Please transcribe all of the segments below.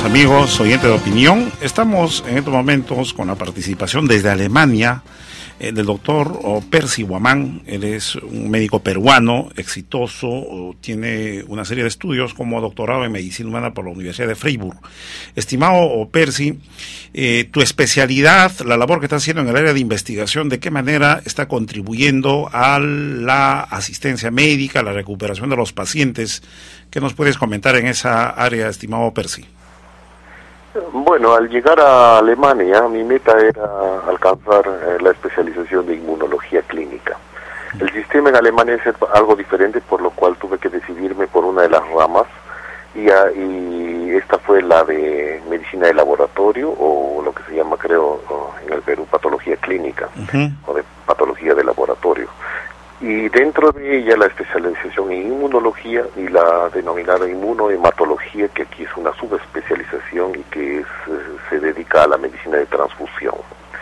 estimados amigos, oyentes de opinión. Estamos en estos momentos con la participación desde Alemania del doctor Percy Guamán. Él es un médico peruano exitoso, tiene una serie de estudios como doctorado en medicina humana por la Universidad de Freiburg. Estimado Percy, tu especialidad, la labor que estás haciendo en el área de investigación, ¿de qué manera está contribuyendo a la asistencia médica, a la recuperación de los pacientes? ¿Qué nos puedes comentar en esa área, estimado Percy? Bueno, al llegar a Alemania, mi meta era alcanzar la especialización de inmunología clínica. El sistema en Alemania es algo diferente, por lo cual tuve que decidirme por una de las ramas, y esta fue la de medicina de laboratorio, o lo que se llama, creo, en el Perú, patología clínica, o de patología de laboratorio. Y dentro de ella la especialización en inmunología y la denominada inmunohematología, que aquí es una subespecialización y que se dedica a la medicina de transfusión.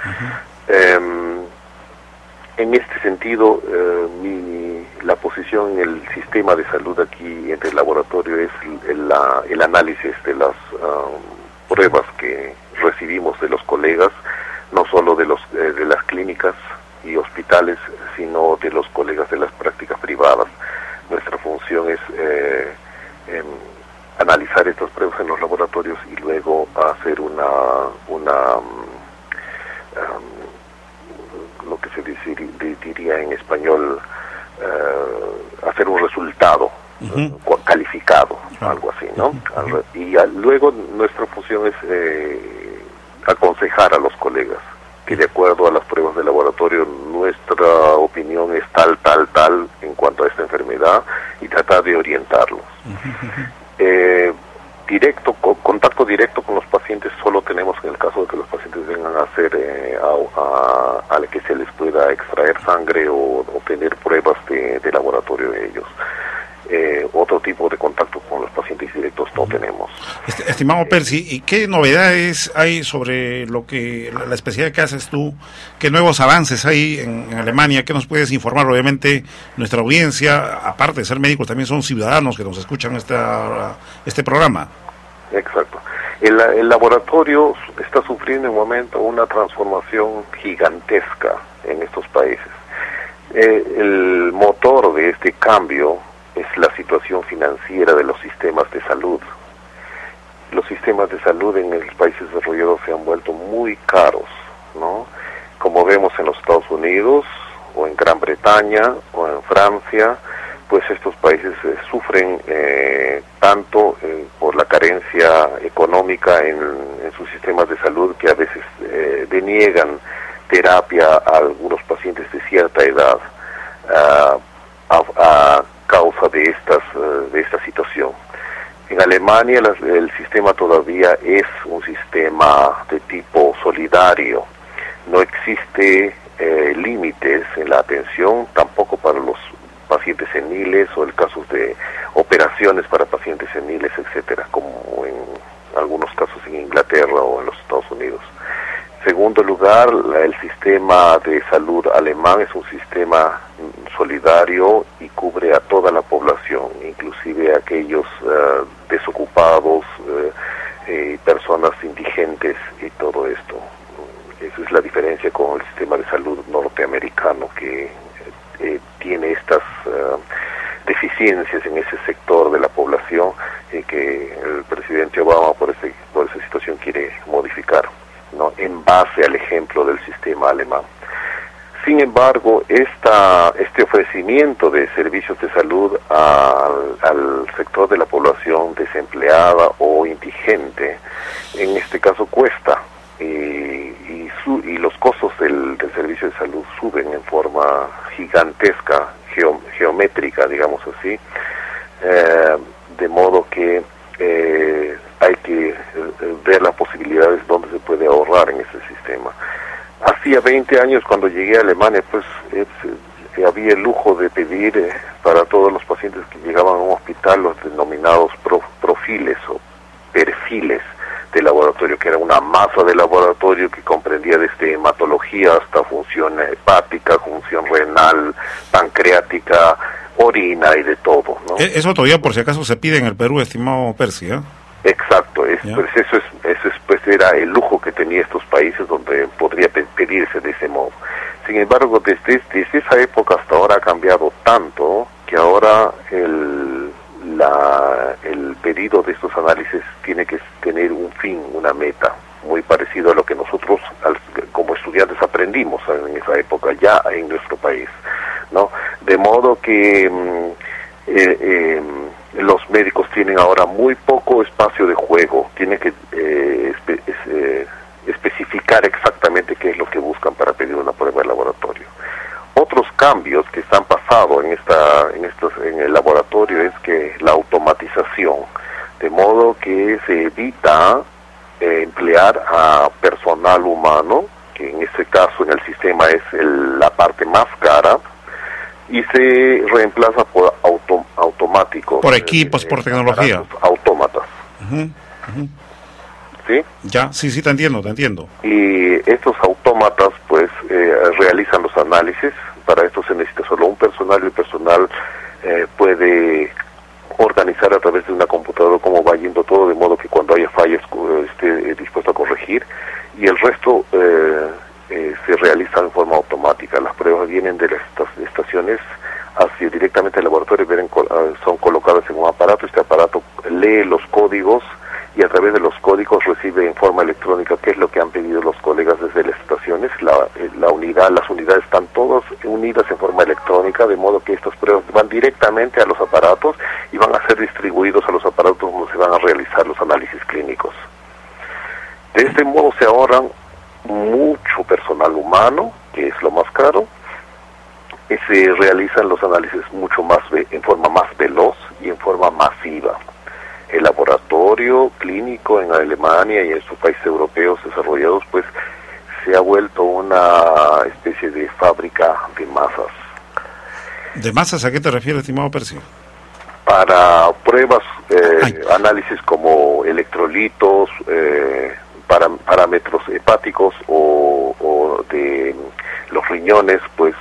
En este sentido, la posición en el sistema de salud aquí entre el laboratorio es el análisis de las pruebas que recibimos de los colegas, no solo de las clínicas y hospitales, sino de los colegas de las prácticas privadas. Nuestra función es analizar estas pruebas en los laboratorios y luego hacer lo que se diría en español, hacer un resultado calificado, algo así, ¿no? Y luego nuestra función es aconsejar a los colegas que, de acuerdo a las pruebas de laboratorio, nuestra opinión es tal en cuanto a esta enfermedad, y tratar de orientarlos. Contacto directo con los pacientes solo tenemos en el caso de que los pacientes vengan a hacer a que se les pueda extraer sangre o obtener pruebas de laboratorio de ellos. Otro tipo de contacto con los pacientes directos no tenemos. Estimado Percy, ¿y qué novedades hay sobre la especialidad que haces tú? ¿Qué nuevos avances hay en Alemania? ¿Qué nos puedes informar? Obviamente nuestra audiencia, aparte de ser médicos, también son ciudadanos que nos escuchan este programa. Exacto. El laboratorio está sufriendo en un momento una transformación gigantesca en estos países. El motor de este cambio es la situación financiera de los sistemas de salud. Los sistemas de salud en los países desarrollados se han vuelto muy caros, ¿no? Como vemos en los Estados Unidos, o en Gran Bretaña, o en Francia, pues estos países sufren tanto por la carencia económica en sus sistemas de salud, que a veces deniegan terapia a algunos pacientes de cierta edad a causa de esta situación. En Alemania el sistema todavía es un sistema de tipo solidario. No existe límites en la atención, tampoco para los pacientes seniles o el caso de operaciones para pacientes seniles, etcétera, como en algunos casos en Inglaterra o en los Estados Unidos. Segundo lugar, el sistema de salud alemán es un sistema solidario y cubre a toda la población, inclusive a aquellos desocupados, personas indigentes y todo esto. Esa es la diferencia con el sistema de salud norteamericano, que tiene estas deficiencias en ese sector de la población, que el presidente Obama por esa situación quiere modificar, ¿no? En base al ejemplo del sistema alemán. Sin embargo, este ofrecimiento de servicios de salud al sector de la población desempleada o indigente, en este caso cuesta, y los costos del servicio de salud suben en forma gigantesca, geométrica, digamos así, de modo que hay que ver las posibilidades donde se puede ahorrar en ese sistema. Hacía 20 años, cuando llegué a Alemania, pues había el lujo de pedir para todos los pacientes que llegaban a un hospital los denominados profiles o perfiles de laboratorio, que era una masa de laboratorio que comprendía desde hematología hasta función hepática, función renal, pancreática, orina y de todo, ¿no? Eso todavía, por si acaso, se pide en el Perú, estimado Percy, ¿eh? Exacto, es Pues eso es pues era el lujo que tenía estos países donde podría pedirse de ese modo. Sin embargo, desde esa época hasta ahora ha cambiado tanto que ahora el pedido de estos análisis tiene que tener un fin, una meta, muy parecido a lo que nosotros como estudiantes aprendimos en esa época ya en nuestro país, ¿no? De modo que los médicos tienen ahora muy poco espacio de juego, tienen que especificar exactamente qué es lo que buscan para pedir una prueba de laboratorio. Otros cambios que están pasando en el laboratorio es que la automatización, de modo que se evita emplear a personal humano, que en este caso en el sistema es la parte más cara, y se reemplaza por automáticos. Por equipos, por tecnología. Autómatas. ¿Sí? Ya, sí, te entiendo. Y estos autómatas, pues, realizan los análisis. Para esto se necesita solo un personal, y el personal puede organizar a través de una computadora cómo va yendo todo, de modo que cuando haya fallas esté dispuesto a corregir, y el resto se realiza en forma automática. Las pruebas vienen de las estaciones directamente al laboratorio, son colocadas en un aparato. Este aparato lee los códigos y a través de los códigos recibe en forma electrónica qué es lo que han pedido los colegas desde las estaciones. Las unidades están todas unidas en forma electrónica, de modo que estas pruebas van directamente a los aparatos y van a ser distribuidos a los aparatos donde se van a realizar los análisis clínicos. De este modo se ahorran mucho personal humano, que es lo más caro, y se realizan los análisis mucho más en forma más veloz y en forma masiva. El laboratorio clínico en Alemania y en sus países europeos desarrollados, pues, se ha vuelto una especie de fábrica de masas. ¿De masas a qué te refieres, estimado Percio? Para pruebas, análisis como electrolitos, parámetros hepáticos o de los riñones, pues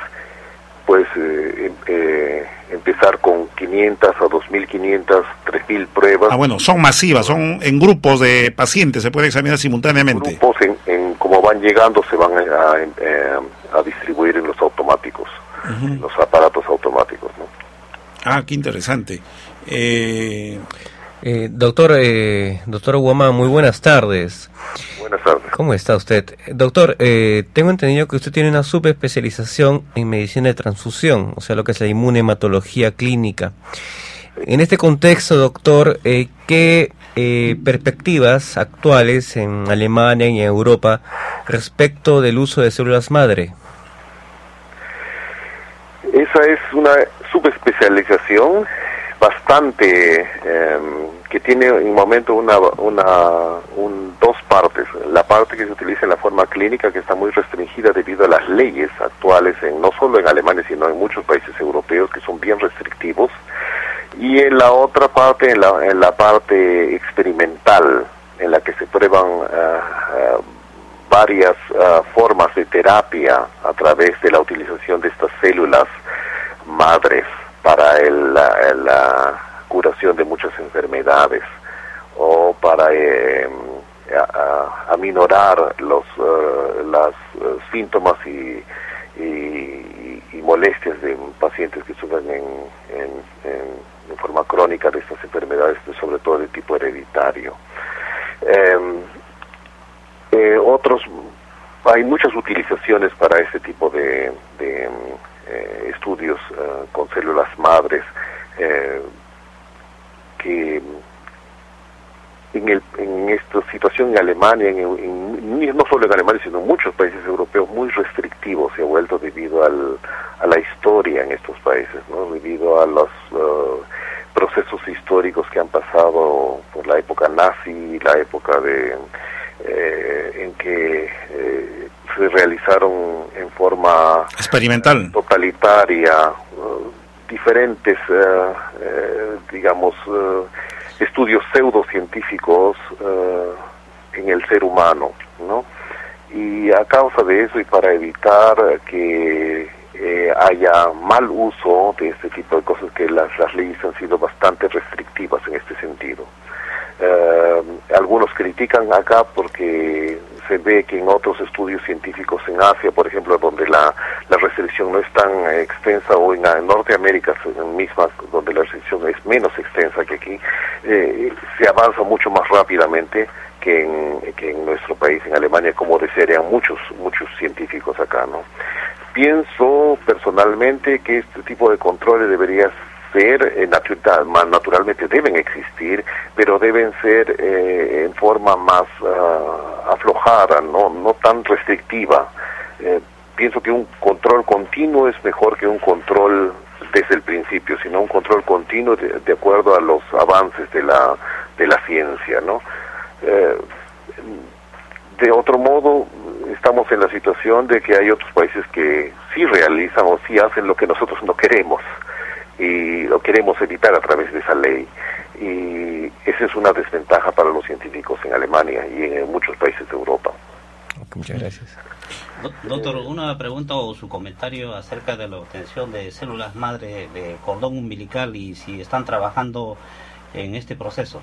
empezar con 500 a 2.500, 3.000 pruebas. Bueno, son masivas, son en grupos de pacientes, se puede examinar simultáneamente. Grupos como van llegando se van a distribuir en los automáticos, en los aparatos automáticos, ¿no? Qué interesante. Doctor Huamán, muy buenas tardes. Buenas tardes. ¿Cómo está usted? Doctor, tengo entendido que usted tiene una subespecialización en medicina de transfusión, o sea, lo que es la inmunematología clínica. En este contexto, doctor, ¿qué perspectivas actuales en Alemania y en Europa respecto del uso de células madre? Esa es una subespecialización bastante que tiene en un momento dos partes. La parte que se utiliza en la forma clínica, que está muy restringida debido a las leyes actuales, no solo en Alemania, sino en muchos países europeos, que son bien restrictivos. Y en la otra parte, en la parte experimental, en la que se prueban varias formas de terapia a través de la utilización de estas células madres para la curación de muchas enfermedades, o para aminorar los síntomas y molestias de pacientes que sufren en forma crónica de estas enfermedades, sobre todo de tipo hereditario. Hay muchas utilizaciones para este tipo de estudios con células madres, que en esta situación en Alemania, no solo en Alemania, sino en muchos países europeos, muy restrictivos se ha vuelto debido a la historia en estos países, ¿no? Debido a los procesos históricos que han pasado por la época nazi, la época en que se realizaron en forma experimental, totalitaria, diferentes, estudios pseudocientíficos en el ser humano, ¿no? Y a causa de eso, y para evitar que haya mal uso de este tipo de cosas, que las leyes han sido bastante restrictivas en este sentido. algunos critican acá porque se ve que en otros estudios científicos en Asia, por ejemplo, donde la restricción no es tan extensa, o en Norteamérica misma, donde la restricción es menos extensa que aquí, se avanza mucho más rápidamente que en nuestro país, en Alemania, como desearían muchos científicos acá, ¿no? Pienso personalmente que este tipo de controles debería ser naturalmente deben existir, pero deben ser en forma más aflojada, no tan restrictiva. Pienso que un control continuo es mejor que un control desde el principio, sino un control continuo de acuerdo a los avances de la ciencia, ¿no? De otro modo, estamos en la situación de que hay otros países que sí realizan o sí hacen lo que nosotros no queremos, y lo queremos evitar a través de esa ley, y esa es una desventaja para los científicos en Alemania y en muchos países de Europa. Muchas gracias. Doctor, una pregunta o su comentario acerca de la obtención de células madre de cordón umbilical y si están trabajando en este proceso.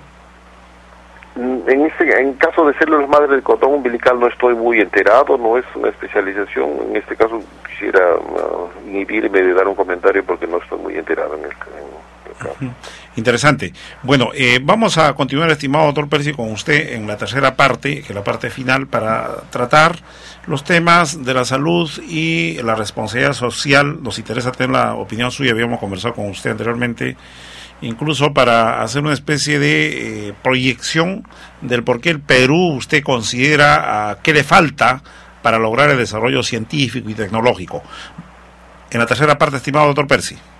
En caso de células madre del cordón umbilical no estoy muy enterado, no es una especialización. En este caso quisiera inhibirme de dar un comentario porque no estoy muy enterado en el caso. Interesante. Bueno, vamos a continuar, estimado doctor Percy, con usted en la tercera parte, que es la parte final, para tratar los temas de la salud y la responsabilidad social. Nos interesa tener la opinión suya, habíamos conversado con usted anteriormente, incluso para hacer una especie de proyección del por qué el Perú usted considera qué le falta para lograr el desarrollo científico y tecnológico. En la tercera parte, estimado doctor Percy.